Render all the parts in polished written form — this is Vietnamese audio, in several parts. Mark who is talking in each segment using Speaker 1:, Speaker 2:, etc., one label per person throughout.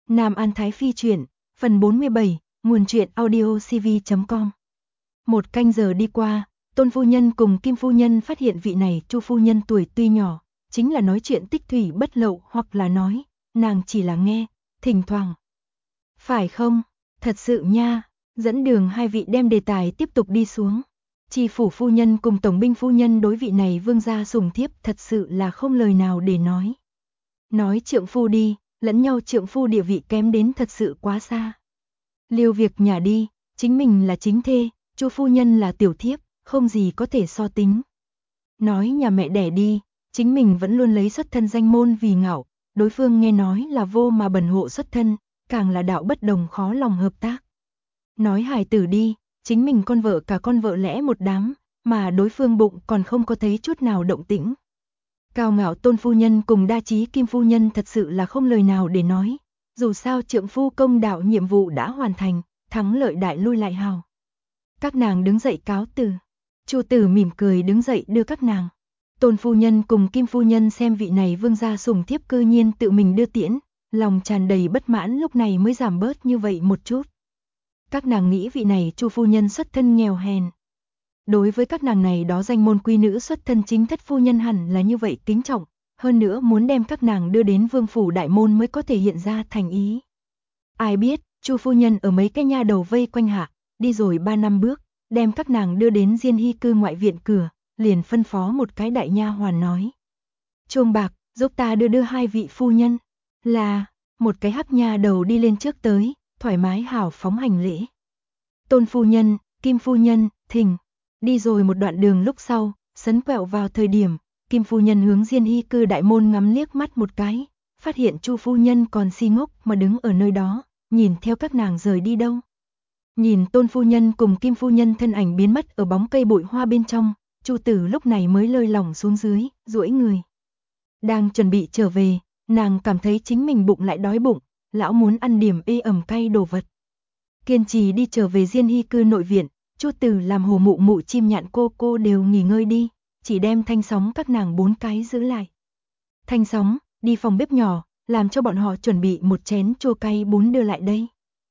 Speaker 1: Nam An Thái Phi truyện, phần 47, nguồn truyện audio cv.com. Một canh giờ đi qua, Tôn phu nhân cùng Kim phu nhân phát hiện vị này Chu phu nhân tuổi tuy nhỏ, chính là nói chuyện tích thủy bất lậu, hoặc là nói, nàng chỉ là nghe, thỉnh thoảng. Phải không? Thật sự nha. Dẫn đường hai vị đem đề tài tiếp tục đi xuống. Tri phủ phu nhân cùng tổng binh phu nhân đối vị này vương gia sủng thiếp thật sự là không lời nào để nói. Nói trượng phu đi, lẫn nhau trượng phu địa vị kém đến thật sự quá xa. Liêu việc nhà đi, chính mình là chính thê, Chu phu nhân là tiểu thiếp, không gì có thể so tính. Nói nhà mẹ đẻ đi, chính mình vẫn luôn lấy xuất thân danh môn vì ngạo, đối phương nghe nói là vô mà bần hộ xuất thân, càng là đạo bất đồng khó lòng hợp tác. Nói hài tử đi, chính mình con vợ cả con vợ lẽ một đám, mà đối phương bụng còn không có thấy chút nào động tĩnh. Cao ngạo Tôn phu nhân cùng đa trí Kim phu nhân thật sự là không lời nào để nói, dù sao trượng phu công đạo nhiệm vụ đã hoàn thành, thắng lợi đại lui lại hào. Các nàng đứng dậy cáo từ. Chu tử mỉm cười đứng dậy đưa các nàng. Tôn phu nhân cùng Kim phu nhân xem vị này vương gia sủng thiếp cư nhiên tự mình đưa tiễn, lòng tràn đầy bất mãn lúc này mới giảm bớt như vậy một chút. Các nàng nghĩ vị này Chu phu nhân xuất thân nghèo hèn. Đối với các nàng này đó danh môn quý nữ xuất thân chính thất phu nhân hẳn là như vậy kính trọng, hơn nữa muốn đem các nàng đưa đến vương phủ đại môn mới có thể hiện ra thành ý. Ai biết, Chu phu nhân ở mấy cái nha đầu vây quanh hạ, đi rồi 3 năm bước, đem các nàng đưa đến Diên Hy cư ngoại viện cửa, liền phân phó một cái đại nha hoàn nói: "Chuông bạc, giúp ta đưa hai vị phu nhân." Là, một cái hắc nha đầu đi lên trước tới, thoải mái hào phóng hành lễ. Tôn phu nhân, Kim phu nhân, thỉnh. Đi rồi một đoạn đường lúc sau, sấn quẹo vào thời điểm, Kim phu nhân hướng Diên Hy cư đại môn ngắm liếc mắt một cái, phát hiện Chu phu nhân còn si ngốc mà đứng ở nơi đó, nhìn theo các nàng rời đi đâu. Nhìn Tôn phu nhân cùng Kim phu nhân thân ảnh biến mất ở bóng cây bụi hoa bên trong, Chu tử lúc này mới lơi lỏng xuống dưới, duỗi người. Đang chuẩn bị trở về, nàng cảm thấy chính mình bụng lại đói bụng, lão muốn ăn điểm ê ẩm cay đồ vật. Kiên trì đi trở về Diên Hy cư nội viện, Chu tử làm Hồ mụ mụ chim nhạn cô đều nghỉ ngơi đi, chỉ đem Thanh Sóng các nàng 4 cái giữ lại. Thanh Sóng, đi phòng bếp nhỏ, làm cho bọn họ chuẩn bị một chén chua cay bún đưa lại đây.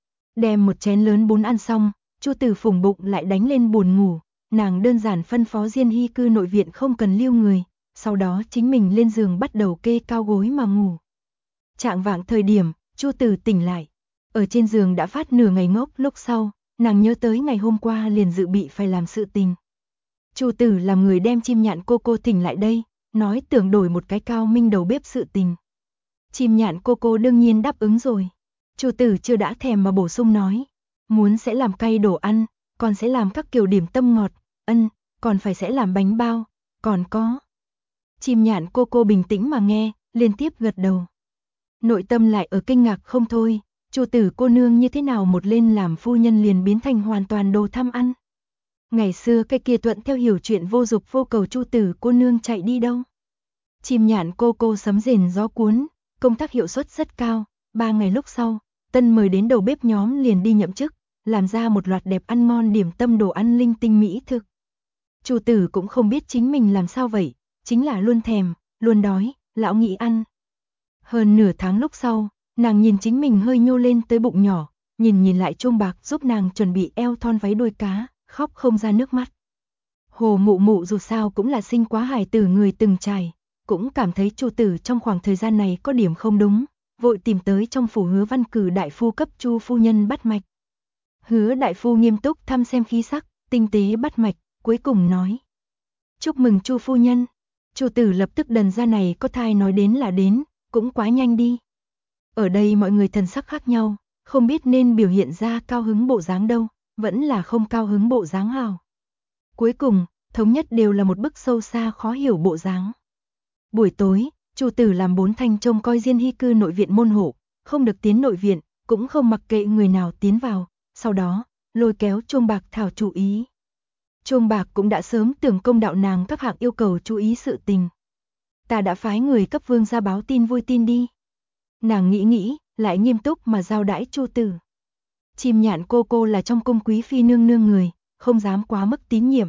Speaker 1: Đem một chén lớn bún ăn xong, Chu tử phùng bụng lại đánh lên buồn ngủ, nàng đơn giản phân phó Diên Hy cư nội viện không cần lưu người, sau đó chính mình lên giường bắt đầu kê cao gối mà ngủ. Chạng vạng thời điểm, Chu tử tỉnh lại, ở trên giường đã phát nửa ngày ngốc, lúc sau, nàng nhớ tới ngày hôm qua liền dự bị phải làm sự tình. Chu tử làm người đem chim nhạn cô thỉnh lại đây, nói tưởng đổi một cái cao minh đầu bếp sự tình. Chim nhạn cô đương nhiên đáp ứng rồi. Chu tử chưa đã thèm mà bổ sung nói, muốn sẽ làm cay đồ ăn, còn sẽ làm các kiểu điểm tâm ngọt, còn phải sẽ làm bánh bao, còn có. Chim nhạn cô bình tĩnh mà nghe, liên tiếp gật đầu. Nội tâm lại ở kinh ngạc không thôi, Chu tử cô nương như thế nào một lên làm phu nhân liền biến thành hoàn toàn đồ tham ăn. Ngày xưa cái kia thuận theo hiểu chuyện vô dục vô cầu Chu tử cô nương chạy đi đâu. Chim nhạn cô sấm rền gió cuốn, công tác hiệu suất rất cao, 3 ngày lúc sau, tân mời đến đầu bếp nhóm liền đi nhậm chức, làm ra một loạt đẹp ăn ngon điểm tâm đồ ăn linh tinh mỹ thực. Chu tử cũng không biết chính mình làm sao vậy, chính là luôn thèm, luôn đói, lão nghĩ ăn. Hơn nửa tháng lúc sau, nàng nhìn chính mình hơi nhô lên tới bụng nhỏ, nhìn lại chuông bạc giúp nàng chuẩn bị eo thon váy đuôi cá, khóc không ra nước mắt. Hồ mụ mụ dù sao cũng là sinh quá hài tử người từng trải, cũng cảm thấy Chu tử trong khoảng thời gian này có điểm không đúng, vội tìm tới trong phủ Hứa Văn cử đại phu cấp Chu phu nhân bắt mạch. Hứa đại phu nghiêm túc thăm xem khí sắc, tinh tế bắt mạch, cuối cùng nói: "Chúc mừng Chu phu nhân." Chu tử lập tức đần ra, này có thai nói đến là đến, cũng quá nhanh đi. Ở đây mọi người thần sắc khác nhau, không biết nên biểu hiện ra cao hứng bộ dáng đâu, vẫn là không cao hứng bộ dáng hào. Cuối cùng, thống nhất đều là một bức sâu xa khó hiểu bộ dáng. Buổi tối, Chu tử làm 4 thanh trông coi Diên Hy cư nội viện môn hộ, không được tiến nội viện, cũng không mặc kệ người nào tiến vào, sau đó, lôi kéo chuông bạc thảo chú ý. Chuông bạc cũng đã sớm tưởng công đạo nàng các hạng yêu cầu chú ý sự tình. Ta đã phái người cấp vương ra báo tin vui tin đi. Nàng nghĩ, lại nghiêm túc mà giao đãi Chu tử. Chim nhạn cô là trong cung quý phi nương nương người, không dám quá mức tín nhiệm,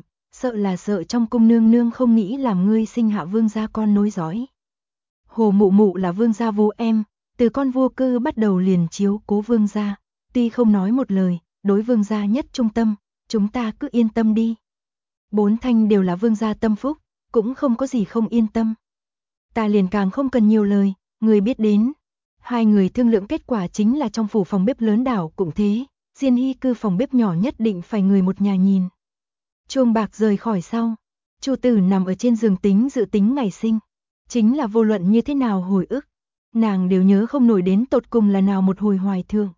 Speaker 1: sợ trong cung nương nương không nghĩ làm ngươi sinh hạ vương gia con nối dõi. Hồ mụ mụ là vương gia vô em, Từ con vua Cư bắt đầu liền chiếu cố vương gia, tuy không nói một lời, đối vương gia nhất trung tâm, chúng ta cứ yên tâm đi. Bốn thanh đều là vương gia tâm phúc, cũng không có gì không yên tâm. Ta liền càng không cần nhiều lời, người biết đến. Hai người thương lượng kết quả chính là trong phủ phòng bếp lớn đảo cũng thế, Diên Hy Cư phòng bếp nhỏ nhất định phải người một nhà nhìn. Chuông bạc rời khỏi sau, Chu Tử nằm ở trên giường dự tính ngày sinh. Chính là vô luận như thế nào hồi ức, nàng đều nhớ không nổi đến tột cùng là nào một hồi hoài thương.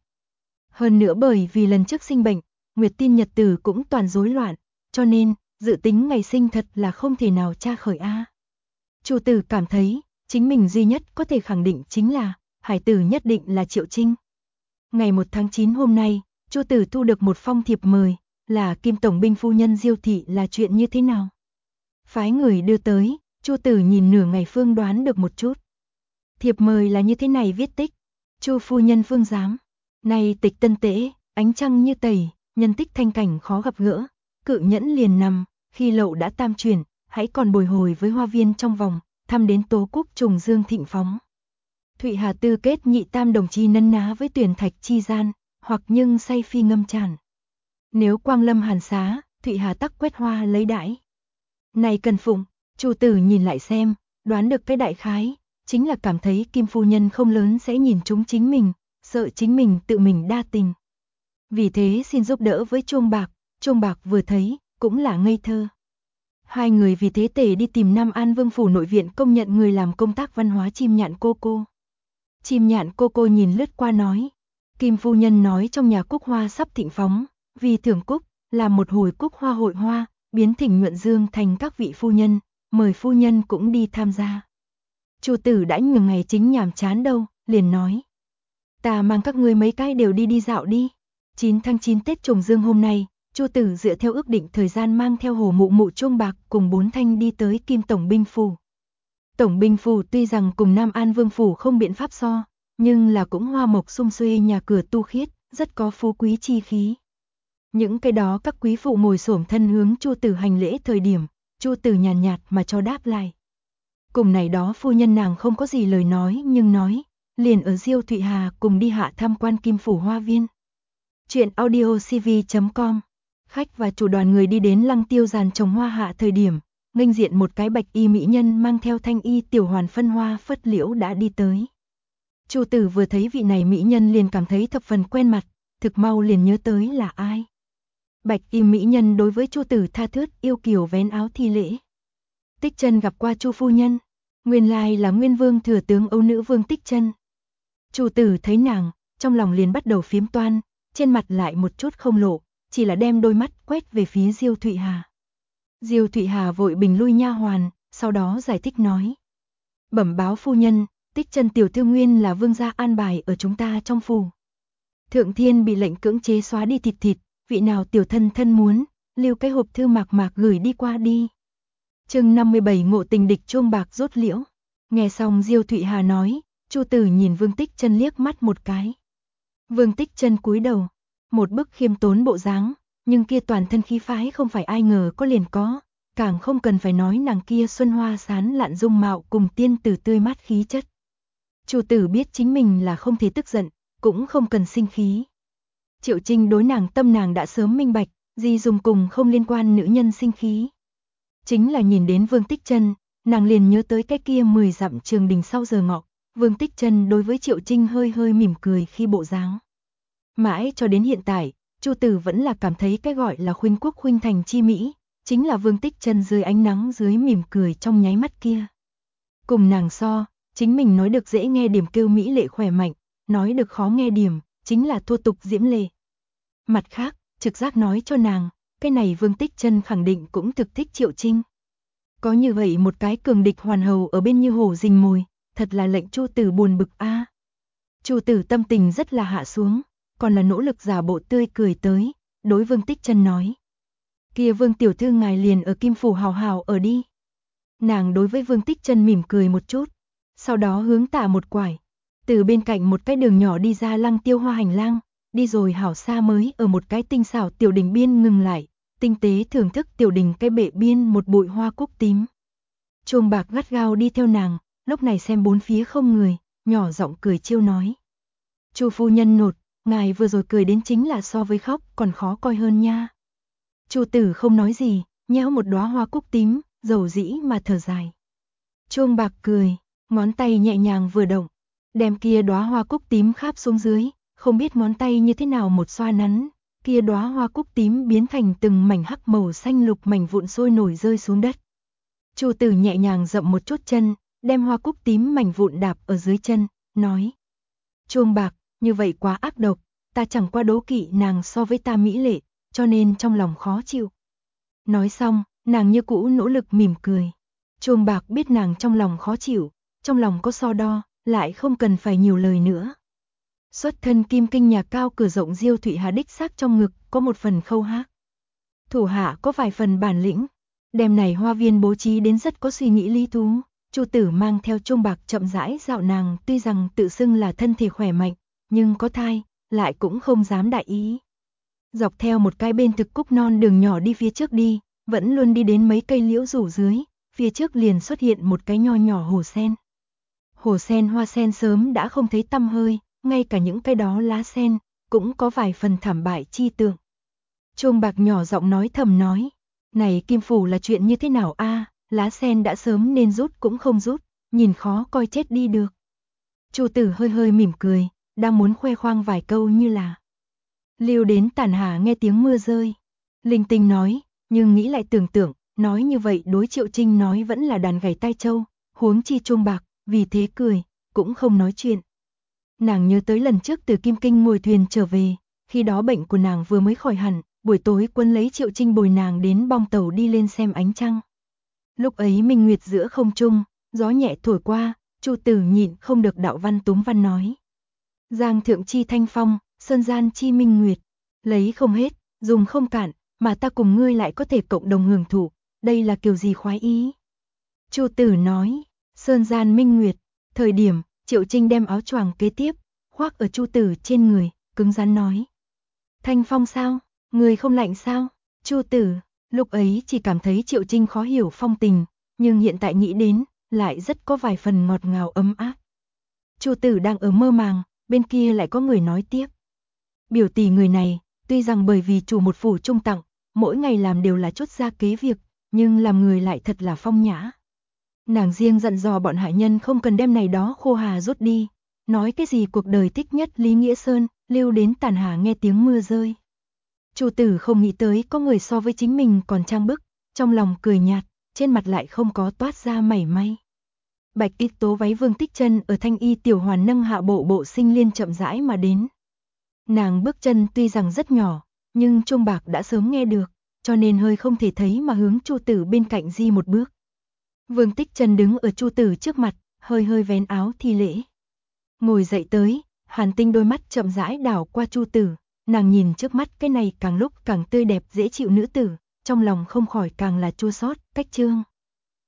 Speaker 1: Hơn nữa bởi vì lần trước sinh bệnh, Nguyệt tin nhật tử cũng toàn rối loạn, cho nên dự tính ngày sinh thật là không thể nào tra khởi a. Chu Tử cảm thấy, chính mình duy nhất có thể khẳng định chính là hải tử nhất định là Triệu Trinh. Ngày 1 tháng 9 hôm nay, Chu Tử thu được một phong thiệp mời, là Kim tổng binh phu nhân Diêu thị, là chuyện như thế nào? Phái người đưa tới, Chu Tử nhìn nửa ngày phương đoán được một chút. Thiệp mời là như thế này viết tích: Chu phu nhân phương giám, nay tịch tân tễ, ánh trăng như tẩy, nhân tích thanh cảnh khó gặp gỡ, cự nhẫn liền nằm, khi lậu đã tam chuyển, hãy còn bồi hồi với hoa viên trong vòng, thăm đến tố cúc trùng dương thịnh phóng. Thụy Hà tư kết nhị tam đồng chi nân ná với tuyển thạch chi gian, hoặc nhưng say phi ngâm tràn. Nếu quang lâm hàn xá, Thụy Hà tắc quét hoa lấy đãi. Này cần phụng, Chu Tử nhìn lại xem, đoán được cái đại khái, chính là cảm thấy Kim phu nhân không lớn sẽ nhìn chúng chính mình, sợ chính mình tự mình đa tình. Vì thế xin giúp đỡ với Chuông Bạc vừa thấy, cũng là ngây thơ. Hai người vì thế tể đi tìm Nam An Vương phủ nội viện công nhận người làm công tác văn hóa Chim Nhạn cô cô. Chim Nhạn cô cô nhìn lướt qua nói, Kim phu nhân nói trong nhà cúc hoa sắp thịnh phóng, vì thưởng cúc, làm một hồi cúc hoa hội hoa, biến Thỉnh Nhuận Dương thành các vị phu nhân, mời phu nhân cũng đi tham gia. Chu Tử đã nhường ngày chính nhàm chán đâu, liền nói, ta mang các ngươi mấy cái đều đi dạo đi. 9 tháng 9 Tết trùng dương hôm nay, Chu Tử dựa theo ước định thời gian mang theo Hồ Mụ Mụ Chuông Bạc cùng 4 thanh đi tới Kim tổng binh phủ. Tổng binh phủ tuy rằng cùng Nam An Vương phủ không biện pháp so, nhưng là cũng hoa mộc sum xuê, nhà cửa tu khiết, rất có phú quý chi khí. Những cái đó các quý phụ ngồi xổm thân hướng Chu Tử hành lễ thời điểm, Chu Tử nhàn nhạt mà cho đáp lại. Cùng này đó phu nhân nàng không có gì lời nói, nhưng nói, liền ở Diêu Thụy Hà cùng đi hạ tham quan Kim phủ hoa viên. Chuyện audio cv.com. Khách và chủ đoàn người đi đến Lăng Tiêu giàn trồng hoa hạ thời điểm, nghênh diện một cái bạch y mỹ nhân mang theo thanh y tiểu hoàn phân hoa phất liễu đã đi tới. Chu Tử vừa thấy vị này mỹ nhân liền cảm thấy thập phần quen mặt, thực mau liền nhớ tới là ai. Bạch y mỹ nhân đối với Chu Tử tha thướt yêu kiều vén áo thi lễ. Tích Chân gặp qua Chu phu nhân, nguyên lai là Nguyên Vương thừa tướng Âu Nữ Vương Tích Chân. Chu Tử thấy nàng, trong lòng liền bắt đầu phiếm toan, trên mặt lại một chút không lộ, chỉ là đem đôi mắt quét về phía Diêu Thụy Hà. Diêu Thụy Hà vội bình lui nha hoàn, sau đó giải thích nói: "Bẩm báo phu nhân, Tích Chân tiểu thư nguyên là vương gia an bài ở chúng ta trong phủ. Thượng thiên bị lệnh cưỡng chế xóa đi thịt, vị nào tiểu thân muốn, lưu cái hộp thư mạc gửi đi qua đi." Chương 57 Ngộ tình địch Chuông Bạc rốt liễu. Nghe xong Diêu Thụy Hà nói, Chu Tử nhìn Vương Tích Chân liếc mắt một cái. Vương Tích Chân cúi đầu, một bức khiêm tốn bộ dáng, nhưng kia toàn thân khí phái không phải ai ngờ có liền có, càng không cần phải nói nàng kia xuân hoa sán lạn dung mạo cùng tiên tử tươi mát khí chất. Chu Tử biết chính mình là không thể tức giận, cũng không cần sinh khí. Triệu Trinh đối nàng tâm nàng đã sớm minh bạch, gì dùng cùng không liên quan nữ nhân sinh khí. Chính là nhìn đến Vương Tích Chân, nàng liền nhớ tới cái kia 10 dặm trường đình sau giờ ngọ, Vương Tích Chân đối với Triệu Trinh hơi mỉm cười khi bộ dáng. Mãi cho đến hiện tại, Chu Tử vẫn là cảm thấy cái gọi là khuynh quốc khuynh thành chi mỹ, chính là Vương Tích Chân dưới ánh nắng dưới mỉm cười trong nháy mắt kia. Cùng nàng so, chính mình nói được dễ nghe điểm kêu mỹ lệ khỏe mạnh, nói được khó nghe điểm, chính là thô tục diễm lệ. Mặt khác, trực giác nói cho nàng, cái này Vương Tích Chân khẳng định cũng thực thích Triệu Trinh. Có như vậy một cái cường địch hoàn hầu ở bên như hổ rình mồi, thật là lệnh Chu Tử buồn bực a. Chu Tử tâm tình rất là hạ xuống, còn là nỗ lực giả bộ tươi cười tới, đối Vương Tích Chân nói: "Kia Vương tiểu thư ngài liền ở Kim phủ hào hào ở đi." Nàng đối với Vương Tích Chân mỉm cười một chút, sau đó hướng tả một quải, từ bên cạnh một cái đường nhỏ đi ra Lăng Tiêu hoa hành lang, đi rồi hảo xa mới ở một cái tinh xảo tiểu đình biên ngừng lại, tinh tế thưởng thức tiểu đình cái bệ biên một bụi hoa cúc tím. Chuông Bạc gắt gao đi theo nàng, lúc này xem bốn phía không người, nhỏ giọng cười trêu nói. Chu phu nhân nột, ngài vừa rồi cười đến chính là so với khóc còn khó coi hơn nha. Chu Tử không nói gì, nhéo một đóa hoa cúc tím, dầu dĩ mà thở dài. Chuông bạc cười, ngón tay nhẹ nhàng vừa động, đem kia đóa hoa cúc tím kháp xuống dưới, không biết ngón tay như thế nào một xoa nắn, kia đóa hoa cúc tím biến thành từng mảnh hắc màu xanh lục mảnh vụn sôi nổi rơi xuống đất. Chu Tử nhẹ nhàng dậm một chút chân, đem hoa cúc tím mảnh vụn đạp ở dưới chân, nói: Chuông bạc, như vậy quá ác độc, ta chẳng qua đố kỵ nàng so với ta mỹ lệ, cho nên trong lòng khó chịu. Nói xong, nàng như cũ nỗ lực mỉm cười. Chuông bạc biết nàng trong lòng khó chịu, trong lòng có so đo, lại không cần phải nhiều lời nữa. Xuất thân kim kinh nhà cao cửa rộng Diêu Thụy Hà đích xác trong ngực có một phần khâu hát. Thủ hạ có vài phần bản lĩnh, đêm này hoa viên bố trí đến rất có suy nghĩ lý thú. Chu Tử mang theo chuông bạc chậm rãi dạo nàng, tuy rằng tự xưng là thân thể khỏe mạnh, nhưng có thai, lại cũng không dám đại ý. Dọc theo một cái bên thực cúc non đường nhỏ đi phía trước đi, vẫn luôn đi đến mấy cây liễu rủ dưới, phía trước liền xuất hiện một cái nho nhỏ hồ sen. Hồ sen hoa sen sớm đã không thấy tăm hơi, ngay cả những cái đó lá sen, cũng có vài phần thảm bại chi tượng. Chuông bạc nhỏ giọng nói thầm nói, này Kim Phủ là chuyện như thế nào a? Lá sen đã sớm nên rút cũng không rút, nhìn khó coi chết đi được. Chu Tử hơi hơi mỉm cười, đang muốn khoe khoang vài câu như là Lưu đến tàn hà nghe tiếng mưa rơi. Linh Tinh nói, nhưng nghĩ lại tưởng tượng, nói như vậy đối Triệu Trinh nói vẫn là đàn gảy tai châu, huống chi chuông bạc, vì thế cười, cũng không nói chuyện. Nàng nhớ tới lần trước từ Kim Kinh ngồi thuyền trở về, khi đó bệnh của nàng vừa mới khỏi hẳn, buổi tối Quân lấy Triệu Trinh bồi nàng đến bong tàu đi lên xem ánh trăng. Lúc ấy minh nguyệt giữa không trung, gió nhẹ thổi qua, Chu Tử nhịn không được đạo văn túm văn nói. Giang thượng chi thanh phong, sơn gian chi minh nguyệt, lấy không hết, dùng không cạn, mà ta cùng ngươi lại có thể cộng đồng hưởng thụ, đây là kiểu gì khoái ý. Chu Tử nói, sơn gian minh nguyệt, thời điểm, Triệu Trinh đem áo choàng kế tiếp, khoác ở Chu Tử trên người, cứng rắn nói. Thanh phong sao, người không lạnh sao, Chu Tử, lúc ấy chỉ cảm thấy Triệu Trinh khó hiểu phong tình, nhưng hiện tại nghĩ đến, lại rất có vài phần ngọt ngào ấm áp. Chu Tử đang ở mơ màng, bên kia lại có người nói tiếp. Biểu tỷ người này, tuy rằng bởi vì chủ một phủ trung tặng, mỗi ngày làm đều là chút gia kế việc, nhưng làm người lại thật là phong nhã. Nàng riêng dặn dò bọn hạ nhân không cần đem này đó khô hà rút đi, nói cái gì cuộc đời thích nhất Lý Nghĩa Sơn, lưu đến tàn hà nghe tiếng mưa rơi. Chu Tử không nghĩ tới có người so với chính mình còn trang bức, trong lòng cười nhạt, trên mặt lại không có toát ra mảy may. Bạch y tố váy Vương Tích Chân ở thanh y tiểu hoàn nâng hạ bộ bộ sinh liên chậm rãi mà đến. Nàng bước chân tuy rằng rất nhỏ, nhưng chuông bạc đã sớm nghe được, cho nên hơi không thể thấy mà hướng Chu Tử bên cạnh di một bước. Vương Tích Chân đứng ở Chu Tử trước mặt, hơi hơi vén áo thi lễ. Ngồi dậy tới, Hàn Tinh đôi mắt chậm rãi đảo qua Chu Tử, nàng nhìn trước mắt cái này càng lúc càng tươi đẹp dễ chịu nữ tử, trong lòng không khỏi càng là chua xót, cách trương.